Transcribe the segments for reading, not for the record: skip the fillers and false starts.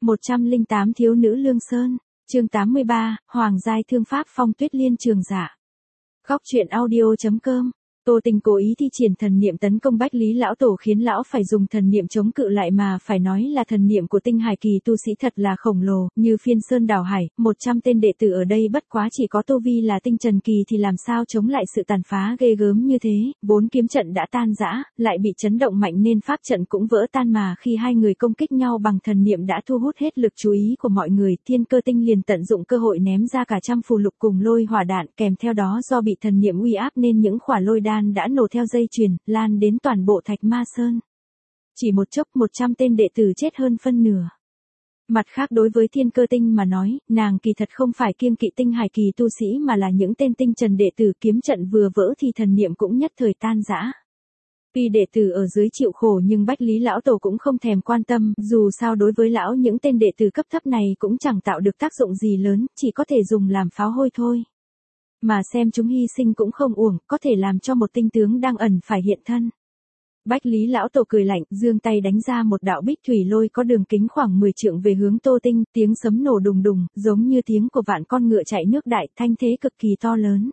108 Thiếu nữ Lương Sơn, chương 83, Hoàng giai thương pháp Phong Tuyết Liên trường giả. Góc truyện audio.com. Tô Tình cố ý thi triển thần niệm tấn công Bách Lý lão tổ khiến lão phải dùng thần niệm chống cự lại, mà phải nói là thần niệm của tinh hải kỳ tu sĩ thật là khổng lồ, như phiên sơn đảo hải, 100 tên đệ tử ở đây bất quá chỉ có tu vi là tinh trần kỳ thì làm sao chống lại sự tàn phá ghê gớm như thế. 4 kiếm trận đã tan rã, lại bị chấn động mạnh nên pháp trận cũng vỡ tan, mà khi hai người công kích nhau bằng thần niệm đã thu hút hết lực chú ý của mọi người. Thiên Cơ Tinh liền tận dụng cơ hội ném ra cả trăm phù lục cùng lôi hỏa đạn, kèm theo đó do bị thần niệm uy áp nên những quả lôi đan đã nổ theo dây chuyền, lan đến toàn bộ Thạch Ma Sơn. Chỉ một chốc 100 tên đệ tử chết hơn phân nửa. Mặt khác, đối với Thiên Cơ Tinh mà nói, nàng kỳ thật không phải kiêng kỵ tinh hải kỳ tu sĩ mà là những tên tinh trần đệ tử. Kiếm trận vừa vỡ thì thần niệm cũng nhất thời tan rã. Tuy đệ tử ở dưới chịu khổ nhưng Bách Lý lão tổ cũng không thèm quan tâm, dù sao đối với lão những tên đệ tử cấp thấp này cũng chẳng tạo được tác dụng gì lớn, chỉ có thể dùng làm pháo hôi thôi. Mà xem chúng hy sinh cũng không uổng, có thể làm cho một tinh tướng đang ẩn phải hiện thân. Bách Lý lão tổ cười lạnh, giương tay đánh ra một đạo bích thủy lôi có đường kính khoảng 10 trượng về hướng Tô Tinh, tiếng sấm nổ đùng đùng, giống như tiếng của vạn con ngựa chạy nước đại, thanh thế cực kỳ to lớn.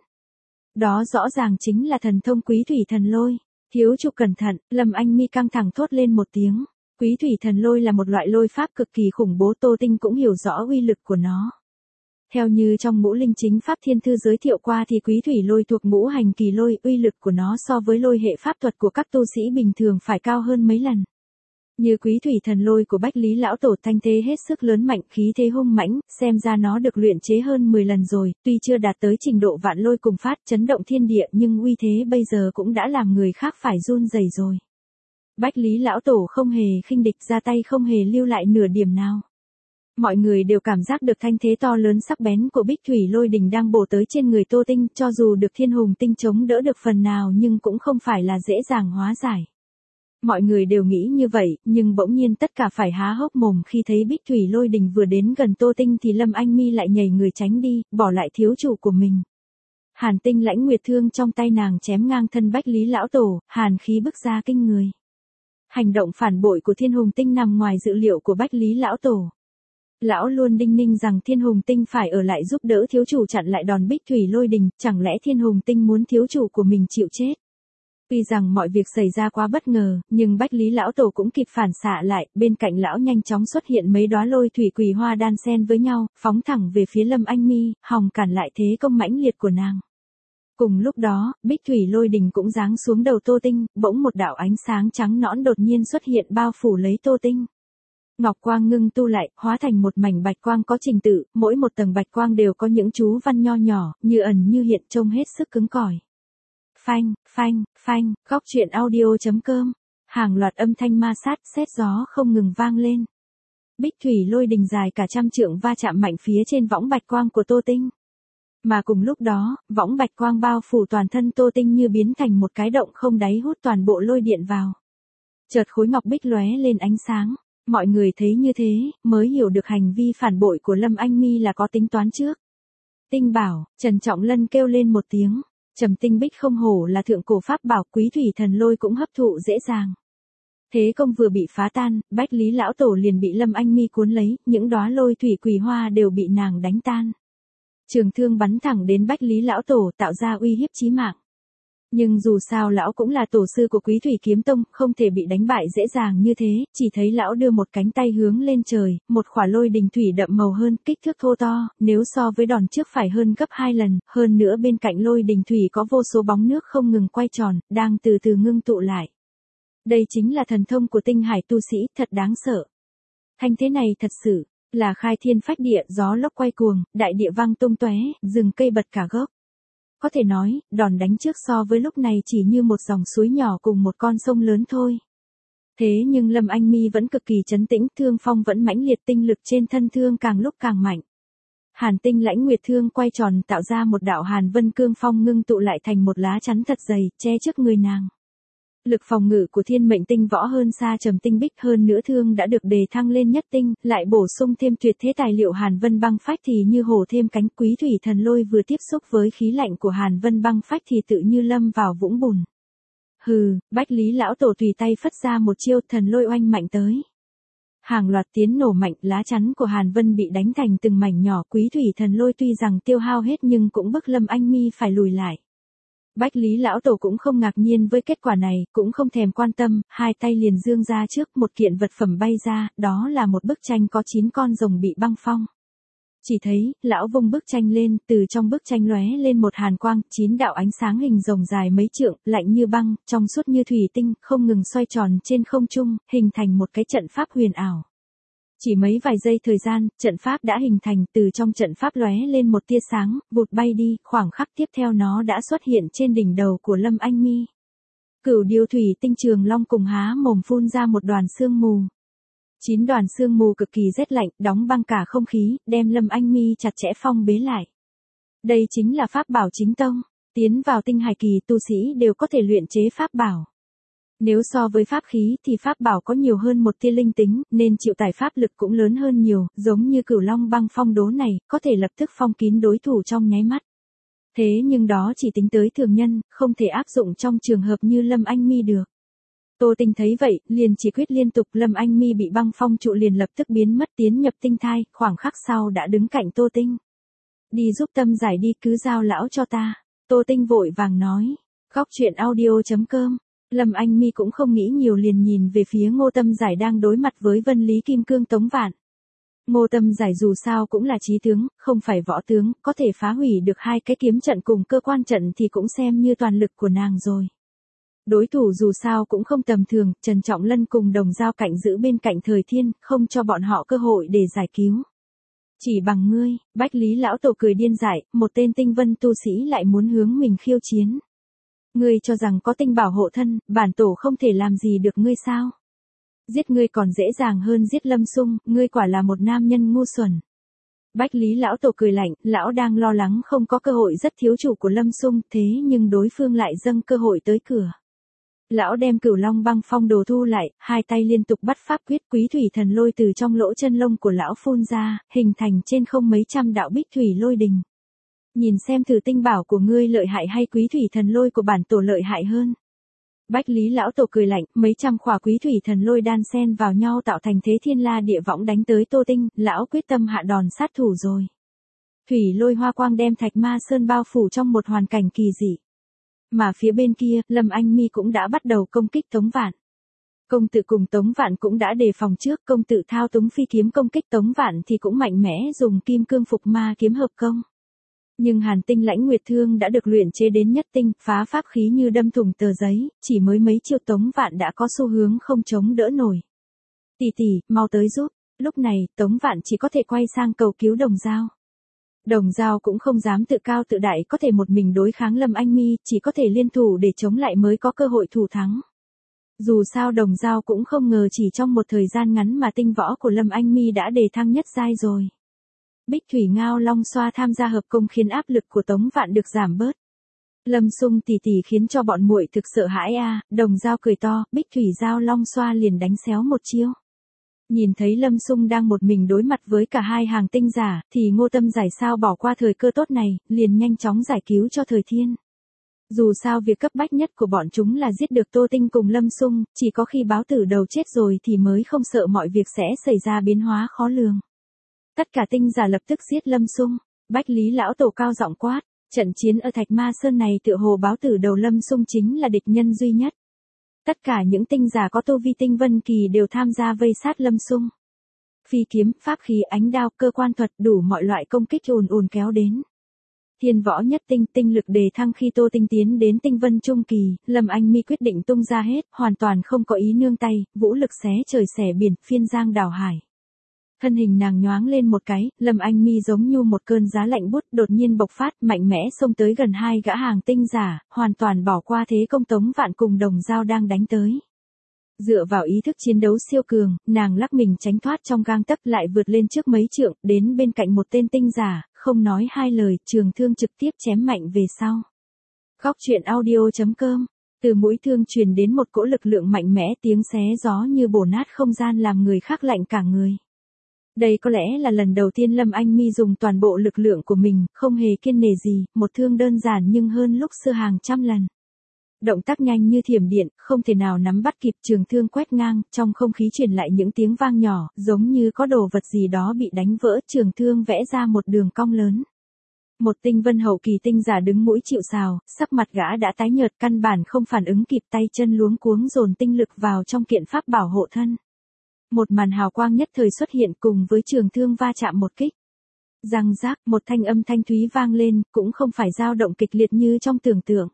Đó rõ ràng chính là thần thông Quý Thủy Thần Lôi. Thiếu chủ cẩn thận, Lâm Anh Mi căng thẳng thốt lên một tiếng. Quý Thủy Thần Lôi là một loại lôi pháp cực kỳ khủng bố, Tô Tinh cũng hiểu rõ uy lực của nó. Theo như trong Ngũ Linh Chính Pháp Thiên Thư giới thiệu qua thì Quý Thủy Lôi thuộc ngũ hành kỳ lôi, uy lực của nó so với lôi hệ pháp thuật của các tu sĩ bình thường phải cao hơn mấy lần. Như Quý Thủy Thần Lôi của Bách Lý lão tổ, thanh thế hết sức lớn mạnh, khí thế hung mãnh, xem ra nó được luyện chế hơn 10 lần rồi, tuy chưa đạt tới trình độ vạn lôi cùng phát chấn động thiên địa nhưng uy thế bây giờ cũng đã làm người khác phải run rẩy rồi. Bách Lý lão tổ không hề khinh địch, ra tay không hề lưu lại nửa điểm nào. Mọi người đều cảm giác được thanh thế to lớn sắc bén của Bích Thủy Lôi đỉnh đang bổ tới trên người Tô Tinh, cho dù được Thiên Hùng Tinh chống đỡ được phần nào nhưng cũng không phải là dễ dàng hóa giải. Mọi người đều nghĩ như vậy, nhưng bỗng nhiên tất cả phải há hốc mồm khi thấy Bích Thủy Lôi đỉnh vừa đến gần Tô Tinh thì Lâm Anh Mi lại nhảy người tránh đi, bỏ lại thiếu chủ của mình. Hàn Tinh Lãnh Nguyệt thương trong tay nàng chém ngang thân Bách Lý lão tổ, hàn khí bức ra kinh người. Hành động phản bội của Thiên Hùng Tinh nằm ngoài dự liệu của Bách Lý lão tổ. Lão luôn đinh ninh rằng Thiên Hùng Tinh phải ở lại giúp đỡ thiếu chủ chặn lại đòn Bích Thủy Lôi đỉnh, chẳng lẽ Thiên Hùng Tinh muốn thiếu chủ của mình chịu chết? Tuy rằng mọi việc xảy ra quá bất ngờ, nhưng Bách Lý lão tổ cũng kịp phản xạ lại, bên cạnh lão nhanh chóng xuất hiện mấy đóa lôi thủy quỳ hoa đan xen với nhau, phóng thẳng về phía Lâm Anh Mi, hòng cản lại thế công mãnh liệt của nàng. Cùng lúc đó, Bích Thủy Lôi đỉnh cũng giáng xuống đầu Tô Tinh, bỗng một đạo ánh sáng trắng nõn đột nhiên xuất hiện bao phủ lấy Tô Tinh. Ngọc quang ngưng tu lại, hóa thành một mảnh bạch quang có trình tự, mỗi một tầng bạch quang đều có những chú văn nho nhỏ, như ẩn như hiện, trông hết sức cứng cỏi. Phanh, phanh, phanh, góc truyện audio.com. Hàng loạt âm thanh ma sát, sét gió không ngừng vang lên. Bích Thủy Lôi đỉnh dài cả trăm trượng va chạm mạnh phía trên võng bạch quang của Tô Tinh. Mà cùng lúc đó, võng bạch quang bao phủ toàn thân Tô Tinh như biến thành một cái động không đáy hút toàn bộ lôi điện vào. Chợt khối ngọc bích lóe lên ánh sáng. Mọi người thấy như thế, mới hiểu được hành vi phản bội của Lâm Anh Mi là có tính toán trước. Tinh bảo, Trần Trọng Lân kêu lên một tiếng. Trầm tinh bích không hổ là thượng cổ pháp bảo, Quý Thủy Thần Lôi cũng hấp thụ dễ dàng. Thế công vừa bị phá tan, Bách Lý lão tổ liền bị Lâm Anh Mi cuốn lấy, những đóa lôi thủy quỳ hoa đều bị nàng đánh tan. Trường thương bắn thẳng đến Bách Lý lão tổ, tạo ra uy hiếp chí mạng. Nhưng dù sao lão cũng là tổ sư của Quý Thủy Kiếm Tông, không thể bị đánh bại dễ dàng như thế, chỉ thấy lão đưa một cánh tay hướng lên trời, một khỏa lôi đình thủy đậm màu hơn, kích thước thô to, nếu so với đòn trước phải hơn gấp 2 lần, hơn nữa bên cạnh lôi đình thủy có vô số bóng nước không ngừng quay tròn, đang từ từ ngưng tụ lại. Đây chính là thần thông của tinh hải tu sĩ, thật đáng sợ. Thanh thế này thật sự là khai thiên phách địa, gió lốc quay cuồng, đại địa vang tung tóe, rừng cây bật cả gốc. Có thể nói, đòn đánh trước so với lúc này chỉ như một dòng suối nhỏ cùng một con sông lớn thôi. Thế nhưng Lâm Anh Mi vẫn cực kỳ trấn tĩnh, thương phong vẫn mãnh liệt, tinh lực trên thân thương càng lúc càng mạnh. Hàn Tinh Lãnh Nguyệt thương quay tròn tạo ra một đạo hàn vân cương phong ngưng tụ lại thành một lá chắn thật dày, che trước người nàng. Lực phòng ngự của thiên mệnh tinh võ hơn xa Trầm tinh bích, hơn nữa thương đã được đề thăng lên nhất tinh, lại bổ sung thêm tuyệt thế tài liệu Hàn Vân băng phách thì như hổ thêm cánh. Quý Thủy Thần Lôi vừa tiếp xúc với khí lạnh của Hàn Vân băng phách thì tự như lâm vào vũng bùn. Hừ, Bách Lý lão tổ tùy tay phất ra một chiêu, thần lôi oanh mạnh tới. Hàng loạt tiếng nổ mạnh, lá chắn của Hàn Vân bị đánh thành từng mảnh nhỏ. Quý thủy thần lôi tuy rằng tiêu hao hết nhưng cũng bức Lâm Anh Mi phải lùi lại. Bách Lý lão tổ cũng không ngạc nhiên với kết quả này, cũng không thèm quan tâm, hai tay liền giương ra trước, một kiện vật phẩm bay ra, đó là một bức tranh có 9 con rồng bị băng phong. Chỉ thấy, lão vung bức tranh lên, từ trong bức tranh lóe lên một hàn quang, 9 đạo ánh sáng hình rồng dài mấy trượng, lạnh như băng, trong suốt như thủy tinh, không ngừng xoay tròn trên không trung, hình thành một cái trận pháp huyền ảo. Chỉ mấy vài giây thời gian, trận pháp đã hình thành, từ trong trận pháp lóe lên một tia sáng, vụt bay đi, khoảng khắc tiếp theo nó đã xuất hiện trên đỉnh đầu của Lâm Anh Mi. Cửu Điêu Thủy Tinh Trường Long cùng há mồm phun ra một đoàn sương mù. 9 đoàn sương mù cực kỳ rét lạnh, đóng băng cả không khí, đem Lâm Anh Mi chặt chẽ phong bế lại. Đây chính là pháp bảo chính tông, tiến vào tinh hải kỳ tu sĩ đều có thể luyện chế pháp bảo. Nếu so với pháp khí thì pháp bảo có nhiều hơn một tia linh tính, nên chịu tải pháp lực cũng lớn hơn nhiều, giống như Cửu Long băng phong đố này, có thể lập tức phong kín đối thủ trong nháy mắt. Thế nhưng đó chỉ tính tới thường nhân, không thể áp dụng trong trường hợp như Lâm Anh Mi được. Tô Tinh thấy vậy, liền chỉ quyết liên tục, Lâm Anh Mi bị băng phong trụ liền lập tức biến mất tiến nhập tinh thai, khoảng khắc sau đã đứng cạnh Tô Tinh. Đi giúp Tâm Giải đi, cứ giao lão cho ta. Tô Tinh vội vàng nói. Góc truyện audio.com. Lâm Anh Mi cũng không nghĩ nhiều liền nhìn về phía Ngô Tâm Giải đang đối mặt với Vân Lý Kim Cương Tống Vạn. Ngô Tâm Giải dù sao cũng là trí tướng, không phải võ tướng, có thể phá hủy được hai cái kiếm trận cùng cơ quan trận thì cũng xem như toàn lực của nàng rồi. Đối thủ dù sao cũng không tầm thường, Trần Trọng Lân cùng Đồng Giao cạnh giữ bên cạnh Thời Thiên, không cho bọn họ cơ hội để giải cứu. Chỉ bằng ngươi, Bách Lý lão tổ cười điên dại, một tên tinh vân tu sĩ lại muốn hướng mình khiêu chiến. Ngươi cho rằng có tinh bảo hộ thân, bản tổ không thể làm gì được ngươi sao? Giết ngươi còn dễ dàng hơn giết Lâm Xung, ngươi quả là một nam nhân ngu xuẩn. Bách Lý lão tổ cười lạnh, lão đang lo lắng không có cơ hội rất thiếu chủ của Lâm Xung, thế nhưng đối phương lại dâng cơ hội tới cửa. Lão đem Cửu Long băng phong đồ thu lại, hai tay liên tục bắt pháp quyết, quý thủy thần lôi từ trong lỗ chân lông của lão phun ra, hình thành trên không mấy trăm đạo bích thủy lôi đình. Nhìn xem thử tinh bảo của ngươi lợi hại hay quý thủy thần lôi của bản tổ lợi hại hơn. Bách Lý lão tổ cười lạnh, mấy trăm khỏa quý thủy thần lôi đan xen vào nhau tạo thành thế thiên la địa võng đánh tới Tô Tinh, lão quyết tâm hạ đòn sát thủ rồi. Thủy lôi hoa quang đem Thạch Ma Sơn bao phủ trong một hoàn cảnh kỳ dị. Mà phía bên kia, Lâm Anh Mi cũng đã bắt đầu công kích Tống Vạn. Công tử cùng Tống Vạn cũng đã đề phòng trước, công tử thao túng phi kiếm công kích Tống Vạn thì cũng mạnh mẽ dùng kim cương phục ma kiếm hợp công. Nhưng Hàn Tinh Lãnh Nguyệt Thương đã được luyện chế đến nhất tinh, phá pháp khí như đâm thủng tờ giấy, chỉ mới mấy chiêu Tống Vạn đã có xu hướng không chống đỡ nổi. Tỷ tỷ, mau tới giúp. Lúc này, Tống Vạn chỉ có thể quay sang cầu cứu Đồng Giao. Đồng Giao cũng không dám tự cao tự đại có thể một mình đối kháng Lâm Anh Mi, chỉ có thể liên thủ để chống lại mới có cơ hội thủ thắng. Dù sao Đồng Giao cũng không ngờ chỉ trong một thời gian ngắn mà tinh võ của Lâm Anh Mi đã đề thăng nhất giai rồi. Bích Thủy Ngao Long Xoa tham gia hợp công khiến áp lực của Tống Vạn được giảm bớt. Lâm Xung tỷ tỷ khiến cho bọn muội thực sợ hãi a. Đồng Giao cười to, Bích Thủy Giao Long Xoa liền đánh xéo một chiêu. Nhìn thấy Lâm Xung đang một mình đối mặt với cả hai hàng tinh giả, thì Ngô Tâm Giải sao bỏ qua thời cơ tốt này, liền nhanh chóng giải cứu cho Thời Thiên. Dù sao việc cấp bách nhất của bọn chúng là giết được Tô Tinh cùng Lâm Xung, chỉ có khi báo tử đầu chết rồi thì mới không sợ mọi việc sẽ xảy ra biến hóa khó lường. Tất cả tinh giả lập tức giết Lâm Xung, Bách Lý lão tổ cao giọng quát, trận chiến ở Thạch Ma Sơn này tựa hồ báo tử đầu Lâm Xung chính là địch nhân duy nhất. Tất cả những tinh giả có tu vi tinh vân kỳ đều tham gia vây sát Lâm Xung. Phi kiếm, pháp khí, ánh đao, cơ quan thuật, đủ mọi loại công kích ùn ùn kéo đến. Thiên võ nhất tinh, tinh lực đề thăng khi Tô Tinh tiến đến tinh vân trung kỳ, Lâm Anh Mi quyết định tung ra hết, hoàn toàn không có ý nương tay, vũ lực xé trời xẻ biển, phiên giang đảo hải. Thân hình nàng nhoáng lên một cái, Lâm Anh Mi giống như một cơn giá lạnh bút đột nhiên bộc phát, mạnh mẽ xông tới gần hai gã hàng tinh giả, hoàn toàn bỏ qua thế công Tống Vạn cùng Đồng Giao đang đánh tới. Dựa vào ý thức chiến đấu siêu cường, nàng lắc mình tránh thoát trong gang tấc lại vượt lên trước mấy trượng, đến bên cạnh một tên tinh giả, không nói hai lời, trường thương trực tiếp chém mạnh về sau. Góc truyện audio.com. Từ mũi thương truyền đến một cỗ lực lượng mạnh mẽ, tiếng xé gió như bổ nát không gian làm người khác lạnh cả người. Đây có lẽ là lần đầu tiên Lâm Anh Mi dùng toàn bộ lực lượng của mình, không hề kiêng nể gì, một thương đơn giản nhưng hơn lúc xưa hàng trăm lần. Động tác nhanh như thiểm điện, không thể nào nắm bắt kịp, trường thương quét ngang, trong không khí truyền lại những tiếng vang nhỏ, giống như có đồ vật gì đó bị đánh vỡ, trường thương vẽ ra một đường cong lớn. Một tinh vân hậu kỳ tinh giả đứng mũi chịu sào, sắc mặt gã đã tái nhợt, căn bản không phản ứng kịp, tay chân luống cuống dồn tinh lực vào trong kiện pháp bảo hộ thân. Một màn hào quang nhất thời xuất hiện cùng với trường thương va chạm một kích. Răng rác, một thanh âm thanh thúy vang lên, cũng không phải dao động kịch liệt như trong tưởng tượng.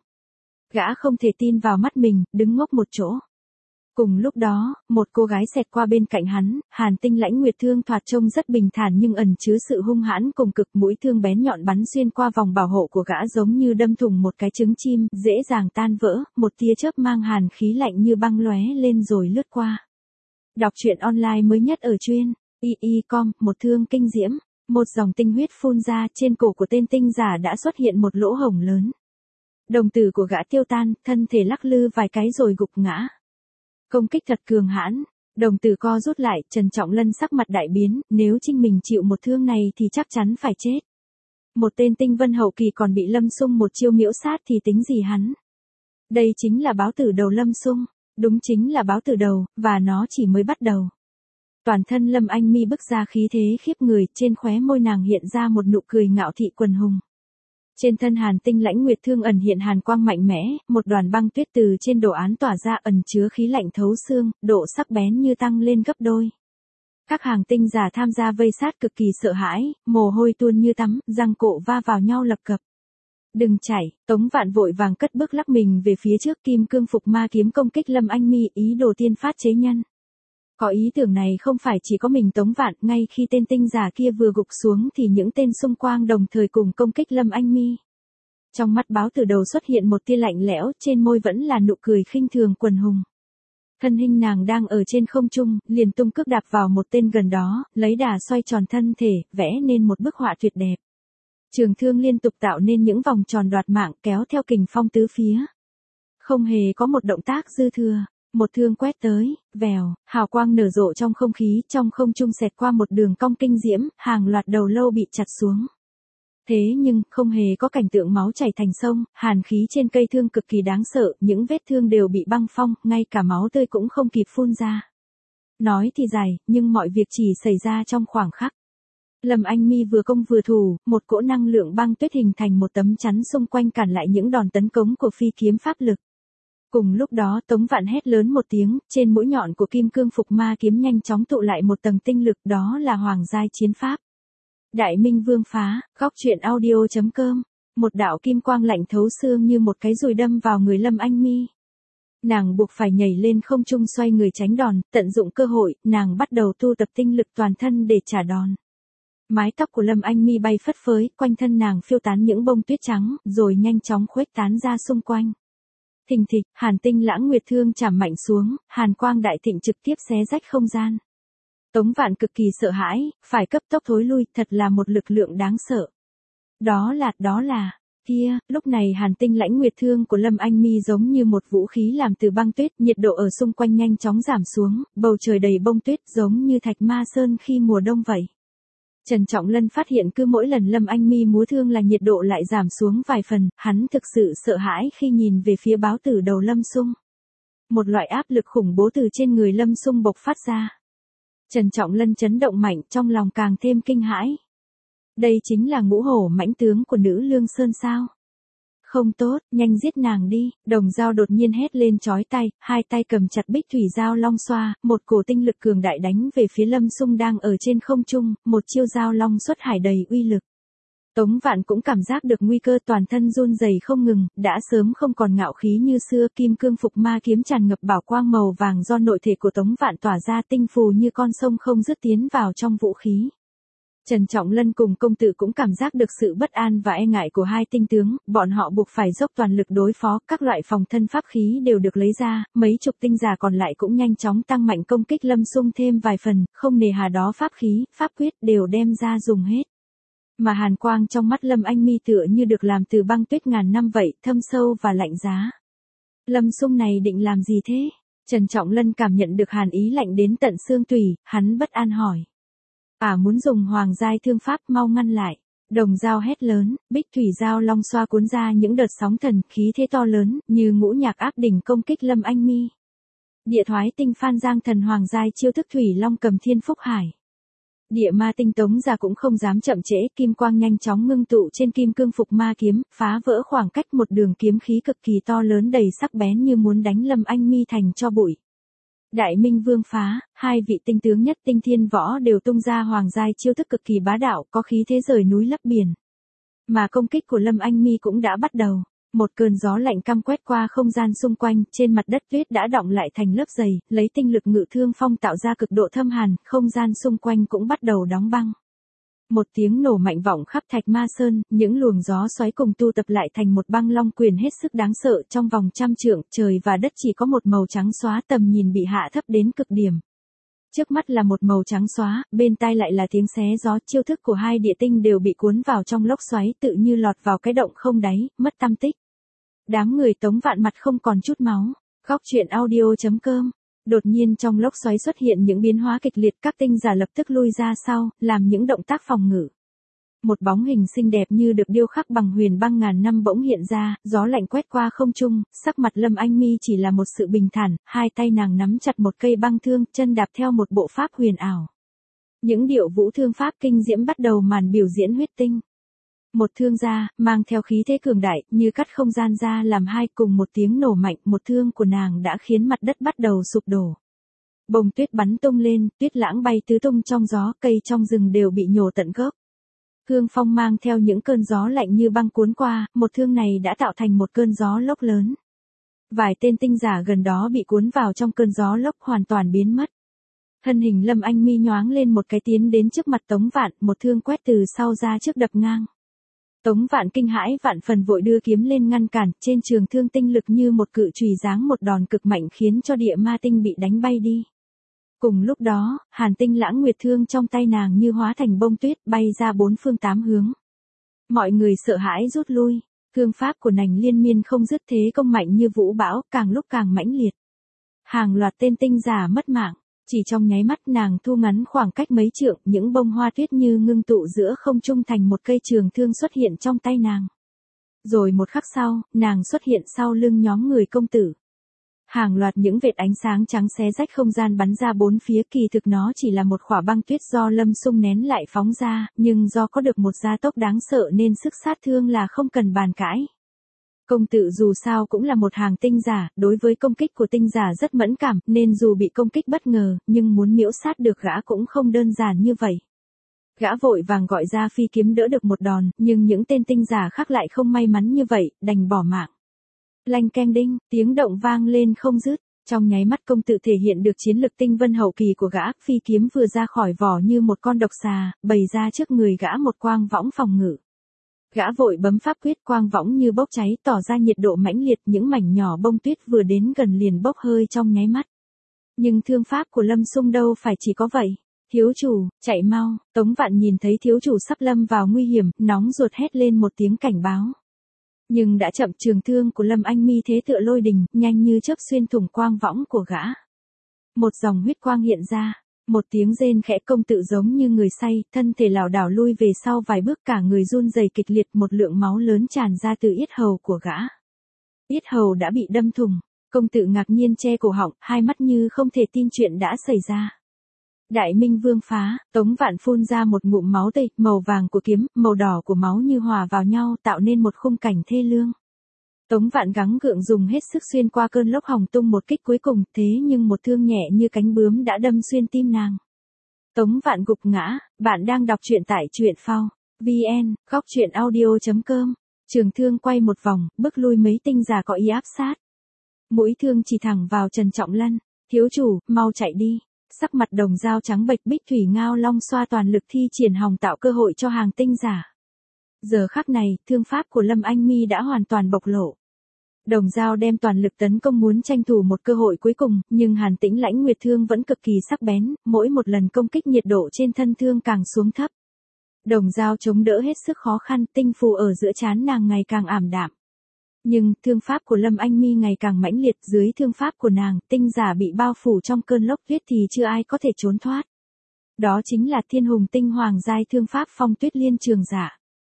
Gã không thể tin vào mắt mình, đứng ngốc một chỗ. Cùng lúc đó, một cô gái xẹt qua bên cạnh hắn, Hàn Tinh Lãnh Nguyệt thương thoạt trông rất bình thản nhưng ẩn chứa sự hung hãn cùng cực, mũi thương bén nhọn bắn xuyên qua vòng bảo hộ của gã giống như đâm thủng một cái trứng chim, dễ dàng tan vỡ, một tia chớp mang hàn khí lạnh như băng lóe lên rồi lướt qua. Đọc truyện online mới nhất ở truyện y.com, một thương kinh diễm, một dòng tinh huyết phun ra, trên cổ của tên tinh giả đã xuất hiện một lỗ hổng lớn. Đồng tử của gã tiêu tan, thân thể lắc lư vài cái rồi gục ngã. Công kích thật cường hãn, đồng tử co rút lại, Trần Trọng Lân sắc mặt đại biến, nếu Trinh mình chịu một thương này thì chắc chắn phải chết. Một tên tinh vân hậu kỳ còn bị Lâm Xung một chiêu miễu sát thì tính gì hắn. Đây chính là báo tử đầu Lâm Xung, đúng chính là báo tử đầu, và nó chỉ mới bắt đầu. Toàn thân Lâm Anh Mi bức ra khí thế khiếp người, trên khóe môi nàng hiện ra một nụ cười ngạo thị quần hùng. Trên thân Hàn Tinh Lãnh Nguyệt thương ẩn hiện hàn quang mạnh mẽ, một đoàn băng tuyết từ trên đồ án tỏa ra ẩn chứa khí lạnh thấu xương, độ sắc bén như tăng lên gấp đôi. Các hàng tinh giả tham gia vây sát cực kỳ sợ hãi, mồ hôi tuôn như tắm, răng cộ va vào nhau lập cập. Đừng chạy, Tống Vạn vội vàng cất bước lắc mình về phía trước, kim cương phục ma kiếm công kích Lâm Anh Mi, ý đồ tiên phát chế nhân. Có ý tưởng này không phải chỉ có mình Tống Vạn, ngay khi tên tinh giả kia vừa gục xuống thì những tên xung quanh đồng thời cùng công kích Lâm Anh Mi. Trong mắt báo tử đầu xuất hiện một tia lạnh lẽo, trên môi vẫn là nụ cười khinh thường quần hùng. Thân hình nàng đang ở trên không trung, liền tung cước đạp vào một tên gần đó, lấy đà xoay tròn thân thể, vẽ nên một bức họa tuyệt đẹp. Trường thương liên tục tạo nên những vòng tròn đoạt mạng, kéo theo kình phong tứ phía. Không hề có một động tác dư thừa. Một thương quét tới, vèo, hào quang nở rộ trong không khí, trong không trung xẹt qua một đường cong kinh diễm, hàng loạt đầu lâu bị chặt xuống. Thế nhưng, không hề có cảnh tượng máu chảy thành sông, hàn khí trên cây thương cực kỳ đáng sợ, những vết thương đều bị băng phong, ngay cả máu tươi cũng không kịp phun ra. Nói thì dài, nhưng mọi việc chỉ xảy ra trong khoảng khắc. Lâm Anh Mi vừa công vừa thủ, một cỗ năng lượng băng tuyết hình thành một tấm chắn xung quanh cản lại những đòn tấn công của phi kiếm pháp lực. Cùng lúc đó Tống Vạn hét lớn một tiếng, trên mũi nhọn của kim cương phục ma kiếm nhanh chóng tụ lại một tầng tinh lực, đó là hoàng giai chiến pháp. Đại Minh Vương phá, góc truyện audio.com, một đạo kim quang lạnh thấu xương như một cái dùi đâm vào người Lâm Anh Mi. Nàng buộc phải nhảy lên không trung xoay người tránh đòn, tận dụng cơ hội, nàng bắt đầu tu tập tinh lực toàn thân để trả đòn. Mái tóc của Lâm Anh Mi bay phất phới, quanh thân nàng phiêu tán những bông tuyết trắng, rồi nhanh chóng khuếch tán ra xung quanh. Thình thịch, Hàn Tinh Lãng Nguyệt thương chạm mạnh xuống, hàn quang đại thịnh trực tiếp xé rách không gian. Tống Vạn cực kỳ sợ hãi, phải cấp tốc thối lui, thật là một lực lượng đáng sợ. Đó là, kia, lúc này Hàn Tinh Lãnh Nguyệt thương của Lâm Anh Mi giống như một vũ khí làm từ băng tuyết, nhiệt độ ở xung quanh nhanh chóng giảm xuống, bầu trời đầy bông tuyết giống như Thạch Ma Sơn khi mùa đông vậy. Trần Trọng Lân phát hiện cứ mỗi lần Lâm Anh Mi múa thương là nhiệt độ lại giảm xuống vài phần, hắn thực sự sợ hãi khi nhìn về phía báo tử đầu Lâm Xung. Một loại áp lực khủng bố từ trên người Lâm Xung bộc phát ra. Trần Trọng Lân chấn động mạnh, trong lòng càng thêm kinh hãi. Đây chính là ngũ hổ mãnh tướng của nữ Lương Sơn sao? Không tốt, nhanh giết nàng đi, Đồng Dao đột nhiên hét lên chói tai, hai tay cầm chặt bích thủy dao long xoa, một cổ tinh lực cường đại đánh về phía Lâm Xung đang ở trên không trung, một chiêu dao long xuất hải đầy uy lực. Tống Vạn cũng cảm giác được nguy cơ, toàn thân run rẩy không ngừng, đã sớm không còn ngạo khí như xưa, kim cương phục ma kiếm tràn ngập bảo quang màu vàng do nội thể của Tống Vạn tỏa ra, tinh phù như con sông không dứt tiến vào trong vũ khí. Trần Trọng Lân cùng công tử cũng cảm giác được sự bất an và e ngại của hai tinh tướng, bọn họ buộc phải dốc toàn lực đối phó, các loại phòng thân pháp khí đều được lấy ra, mấy chục tinh giả còn lại cũng nhanh chóng tăng mạnh công kích Lâm Xung thêm vài phần, không nề hà đó pháp khí, pháp quyết đều đem ra dùng hết. Mà hàn quang trong mắt Lâm Anh Mi tựa như được làm từ băng tuyết ngàn năm vậy, thâm sâu và lạnh giá. Lâm Xung này định làm gì thế? Trần Trọng Lân cảm nhận được hàn ý lạnh đến tận xương tủy, hắn bất an hỏi. Muốn dùng hoàng giai thương pháp, mau ngăn lại. Đồng dao hét lớn, bích thủy dao long xoa cuốn ra những đợt sóng thần khí thế to lớn, như ngũ nhạc áp đỉnh công kích Lâm Anh Mi. Địa thoái tinh phan giang thần hoàng giai chiêu thức thủy long cầm thiên phúc hải. Địa ma tinh Tống Gia cũng không dám chậm trễ, kim quang nhanh chóng ngưng tụ trên kim cương phục ma kiếm, phá vỡ khoảng cách một đường kiếm khí cực kỳ to lớn đầy sắc bén như muốn đánh Lâm Anh Mi thành cho bụi. Đại Minh Vương Phá, hai vị tinh tướng nhất tinh thiên võ đều tung ra hoàng giai chiêu thức cực kỳ bá đạo, có khí thế rời núi lấp biển. Mà công kích của Lâm Anh Mi cũng đã bắt đầu. Một cơn gió lạnh căm quét qua không gian xung quanh, trên mặt đất tuyết đã đọng lại thành lớp dày, lấy tinh lực ngự thương phong tạo ra cực độ thâm hàn, không gian xung quanh cũng bắt đầu đóng băng. Một tiếng nổ mạnh vọng khắp Thạch Ma Sơn, những luồng gió xoáy cùng tu tập lại thành một băng long quyền hết sức đáng sợ, trong vòng 100 trượng, trời và đất chỉ có một màu trắng xóa, tầm nhìn bị hạ thấp đến cực điểm. Trước mắt là một màu trắng xóa, bên tai lại là tiếng xé gió, chiêu thức của hai địa tinh đều bị cuốn vào trong lốc xoáy, tự như lọt vào cái động không đáy, mất tăm tích. Đám người Tống Vạn mặt không còn chút máu. Góc truyện audio.com. Đột nhiên trong lốc xoáy xuất hiện những biến hóa kịch liệt, các tinh giả lập tức lui ra sau, làm những động tác phòng ngự. Một bóng hình xinh đẹp như được điêu khắc bằng huyền băng ngàn năm bỗng hiện ra, gió lạnh quét qua không trung, sắc mặt Lâm Anh Mi chỉ là một sự bình thản, hai tay nàng nắm chặt một cây băng thương, chân đạp theo một bộ pháp huyền ảo. Những điệu vũ thương pháp kinh diễm bắt đầu màn biểu diễn huyết tinh. Một thương ra, mang theo khí thế cường đại, như cắt không gian ra làm hai, cùng một tiếng nổ mạnh, một thương của nàng đã khiến mặt đất bắt đầu sụp đổ. Bông tuyết bắn tung lên, tuyết lãng bay tứ tung trong gió, cây trong rừng đều bị nhổ tận gốc. Cương phong mang theo những cơn gió lạnh như băng cuốn qua, một thương này đã tạo thành một cơn gió lốc lớn. Vài tên tinh giả gần đó bị cuốn vào trong cơn gió lốc hoàn toàn biến mất. Thân hình Lâm Anh Mi nhoáng lên một cái tiến đến trước mặt Tống Vạn, một thương quét từ sau ra trước đập ngang. Tống Vạn kinh hãi vạn phần vội đưa kiếm lên ngăn cản, trên trường thương tinh lực như một cự chùy giáng một đòn cực mạnh khiến cho địa ma tinh bị đánh bay đi. Cùng lúc đó, hàn tinh lãng nguyệt thương trong tay nàng như hóa thành bông tuyết bay ra bốn phương tám hướng. Mọi người sợ hãi rút lui, thương pháp của nàng liên miên không dứt, thế công mạnh như vũ bão, càng lúc càng mãnh liệt. Hàng loạt tên tinh giả mất mạng, chỉ trong nháy mắt nàng thu ngắn khoảng cách mấy trượng, những bông hoa tuyết như ngưng tụ giữa không trung thành một cây trường thương xuất hiện trong tay nàng. Rồi một khắc sau, nàng xuất hiện sau lưng nhóm người công tử. Hàng loạt những vệt ánh sáng trắng xé rách không gian bắn ra bốn phía, kỳ thực nó chỉ là một khỏa băng tuyết do Lâm Sung nén lại phóng ra, nhưng do có được một gia tốc đáng sợ nên sức sát thương là không cần bàn cãi. Công tử dù sao cũng là một hàng tinh giả, đối với công kích của tinh giả rất mẫn cảm, nên dù bị công kích bất ngờ, nhưng muốn miễu sát được gã cũng không đơn giản như vậy. Gã vội vàng gọi ra phi kiếm đỡ được một đòn, nhưng những tên tinh giả khác lại không may mắn như vậy, đành bỏ mạng. Lanh canh đinh, tiếng động vang lên không dứt, trong nháy mắt công tử thể hiện được chiến lực tinh vân hậu kỳ của gã, phi kiếm vừa ra khỏi vỏ như một con độc xà, bày ra trước người gã một quang võng phòng ngự. Gã vội bấm pháp quyết, quang võng như bốc cháy tỏ ra nhiệt độ mãnh liệt, những mảnh nhỏ bông tuyết vừa đến gần liền bốc hơi trong nháy mắt. Nhưng thương pháp của Lâm Sung đâu phải chỉ có vậy. Thiếu chủ, chạy mau, Tống Vạn nhìn thấy thiếu chủ sắp lâm vào nguy hiểm, nóng ruột hét lên một tiếng cảnh báo. Nhưng đã chậm, trường thương của Lâm Anh Mi thế tựa lôi đình, nhanh như chớp xuyên thủng quang võng của gã. Một dòng huyết quang hiện ra, một tiếng rên khẽ, công tử giống như người say, thân thể lảo đảo lui về sau vài bước, cả người run rẩy kịch liệt, một lượng máu lớn tràn ra từ yết hầu của gã. Yết hầu đã bị đâm thủng, công tử ngạc nhiên che cổ họng, hai mắt như không thể tin chuyện đã xảy ra. Đại Minh Vương Phá, Tống Vạn phun ra một ngụm máu tươi, màu vàng của kiếm, màu đỏ của máu như hòa vào nhau tạo nên một khung cảnh thê lương. Tống Vạn gắng gượng dùng hết sức xuyên qua cơn lốc hồng tung một kích cuối cùng, thế nhưng một thương nhẹ như cánh bướm đã đâm xuyên tim nàng. Tống Vạn gục ngã. Bạn đang đọc truyện tại truyện phao VN, góc truyện audio.com. Trường thương quay một vòng, bước lui mấy tinh giả có ý áp sát. Mũi thương chỉ thẳng vào Trần Trọng Lân. Thiếu chủ, mau chạy đi. Sắc mặt đồng dao trắng bệch, bích thủy ngao long xoa toàn lực thi triển hòng tạo cơ hội cho hàng tinh giả. Giờ khắc này, thương pháp của Lâm Anh Mi đã hoàn toàn bộc lộ. Đồng dao đem toàn lực tấn công muốn tranh thủ một cơ hội cuối cùng, nhưng hàn tĩnh lãnh nguyệt thương vẫn cực kỳ sắc bén, mỗi một lần công kích nhiệt độ trên thân thương càng xuống thấp. Đồng dao chống đỡ hết sức khó khăn, tinh phù ở giữa trán nàng ngày càng ảm đạm. Nhưng, thương pháp của Lâm Anh Mi ngày càng mãnh liệt, dưới thương pháp của nàng, tinh giả bị bao phủ trong cơn lốc tuyết thì chưa ai có thể trốn thoát. Đó chính là Thiên Hùng Tinh Hoàng giai thương pháp Phong Tuyết Liên Trường Giả.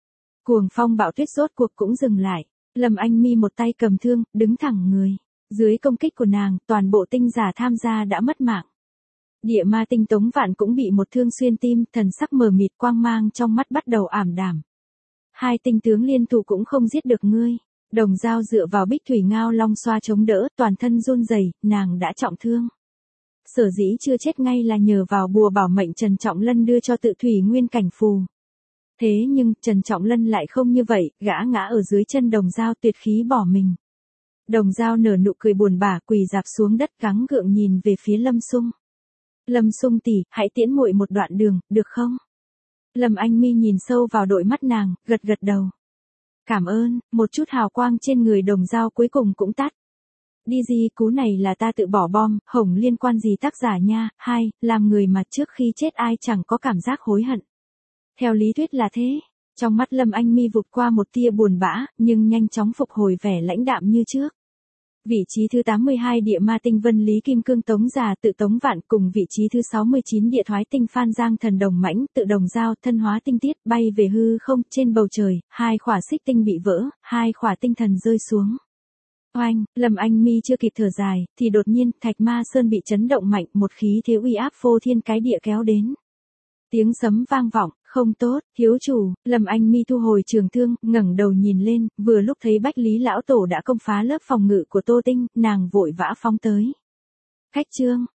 Cuồng phong bão tuyết rốt cuộc cũng dừng lại. Lâm Anh Mi một tay cầm thương, đứng thẳng người. Dưới công kích của nàng, toàn bộ tinh giả tham gia đã mất mạng. Địa ma tinh Tống Vạn cũng bị một thương xuyên tim, thần sắc mờ mịt, quang mang trong mắt bắt đầu ảm đạm. Hai tinh tướng liên thủ cũng không giết được ngươi. Đồng Dao dựa vào Bích Thủy Ngao Long xoa chống đỡ, toàn thân run rẩy, nàng đã trọng thương. Sở dĩ chưa chết ngay là nhờ vào bùa bảo mệnh Trần Trọng Lân đưa cho tự thủy nguyên cảnh phù. Thế nhưng, Trần Trọng Lân lại không như vậy, gã ngã ở dưới chân Đồng Dao tuyệt khí bỏ mình. Đồng Dao nở nụ cười buồn bã, quỳ rạp xuống đất gắng gượng nhìn về phía Lâm Sung. Lâm Sung tỷ, hãy tiễn muội một đoạn đường, được không? Lâm Anh Mi nhìn sâu vào đôi mắt nàng, gật gật đầu. Cảm ơn, một chút hào quang trên người Đồng Dao cuối cùng cũng tắt. Đi gì, cú này là ta tự bỏ bom, hổng liên quan gì tác giả nha. 2. Làm người mà trước khi chết ai chẳng có cảm giác hối hận. Theo lý thuyết là thế. Trong mắt Lâm Anh Mi vụt qua một tia buồn bã, nhưng nhanh chóng phục hồi vẻ lãnh đạm như trước. Vị trí thứ 82 địa ma tinh Vân Lý Kim Cương Tống Già tự Tống Vạn cùng vị trí thứ 69 địa thoái tinh Phan Giang Thần Đồng Mãnh tự Đồng Dao thân hóa tinh tiết bay về hư không trên bầu trời, hai khỏa xích tinh bị vỡ, hai khỏa tinh thần rơi xuống. Oanh, Lâm Anh Mi chưa kịp thở dài, thì đột nhiên Thạch Ma Sơn bị chấn động mạnh, một khí thế uy áp phô thiên cái địa kéo đến. Tiếng sấm vang vọng, không tốt, thiếu chủ. Lâm Anh Mi thu hồi trường thương, ngẩng đầu nhìn lên, vừa lúc thấy Bách Lý lão tổ đã công phá lớp phòng ngự của Tô Tinh, nàng vội vã phóng tới. Cách chương